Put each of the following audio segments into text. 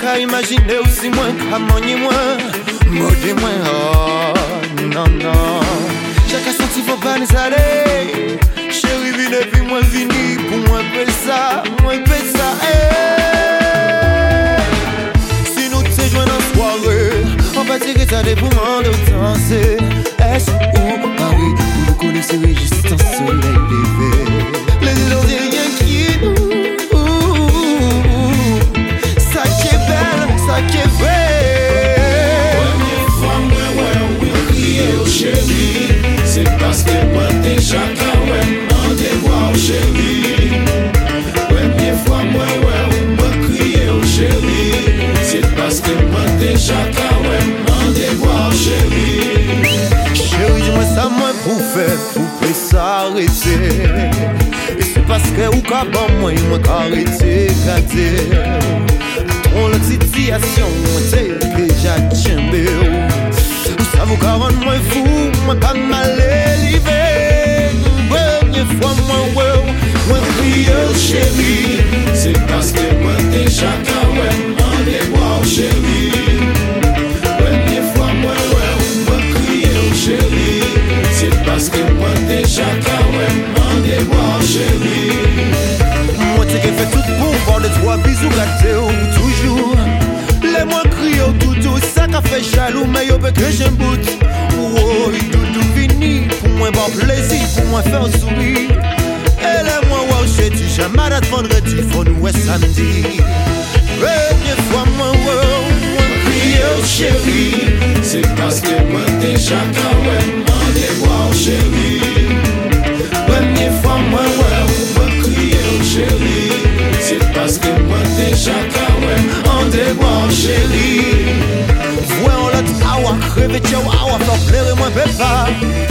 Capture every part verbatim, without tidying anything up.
qu'à imaginer aussi moins qu'à manier moins. Maudit moins, oh, non, non. Chacun senti faut pas nous aller. Chérie, vine et puis moi vini. Pour moi, paie ça, moi paie ça, eh. Si nous te joignons en soirée, on va dire que t'as des poumons de danser. Est-ce ou Paris, où vous connaissez résistance soleil levé. Les gens disent rien qui nous. Ça qui est belle, ça qui est vrai. Chérie, c'est parce que moi déjà quand même rendez-vous chérie. Première fois moi ouais moi crier au chérie. C'est parce que moi déjà quand même rendez-vous chérie. Chérie, dis-moi ça moi pour faire pour s'arrêter. Et c'est parce que ou qu'à bon moi moi qu'arrêter gâter. Trop la situation c'est déjà chambé. Ça vous caronne moi fou, moi pas mal élevé. Première fois moi ouais, moi crie chérie. C'est parce que moi déjà quand même rendez-vous chérie. Première fois moi ouais, moi crie chérie. C'est parce que moi déjà quand même rendez-vous chérie. Moi t'es fait tout pour voir les trois bisous gâtés toujours. Les moi crie au toutou, ça qu'a fait jaloux, mais yo peut que j'aime bout. Oh, tout fini, pour moi bon plaisir, pour moi faire sourire. Et les moi wow, j'ai dit jamais date vendredi, faut nous ouais samedi. Première fois moi wow, moi crie au chérie. C'est parce que moi déjà quand même rendez-vous chérie. Première fois moi wow, moi crie au chérie. C'est parce que moi déjà quand même rendez-vous chérie. Voyons l'autre awa, rêve de awa, faire plaire moi pépa.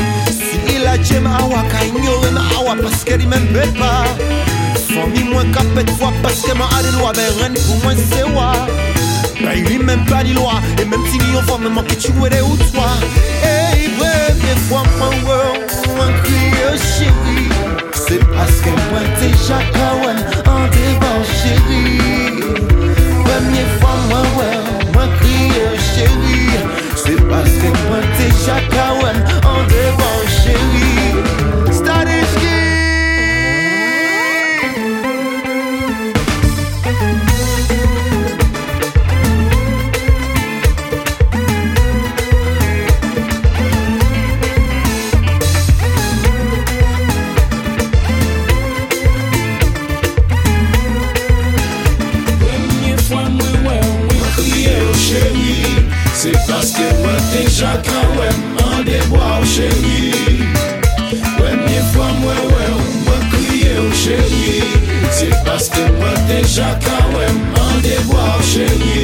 Si il a j'aime awa, qu'a ignoré ma awa parce qu'elle m'aime pépa. Famille moins capet de fois parce que ma a des lois, ben rien pour moi c'est wa. Ben il même pas des lois, et même si il y a fois même que tu es ou toi. Hey, première fois moi moi crie chérie. C'est parce que moi déjà kawan en débat chérie. Première fois moi ouais, moi crie chérie. C'est parce que moi déjà kawan en débat chérie. Stadiski. C'est parce que moi déjà quand même rendez-vous chérie. Première fois moi ouais, moi crier au chérie. C'est parce que moi déjà quand même rendez-vous chérie.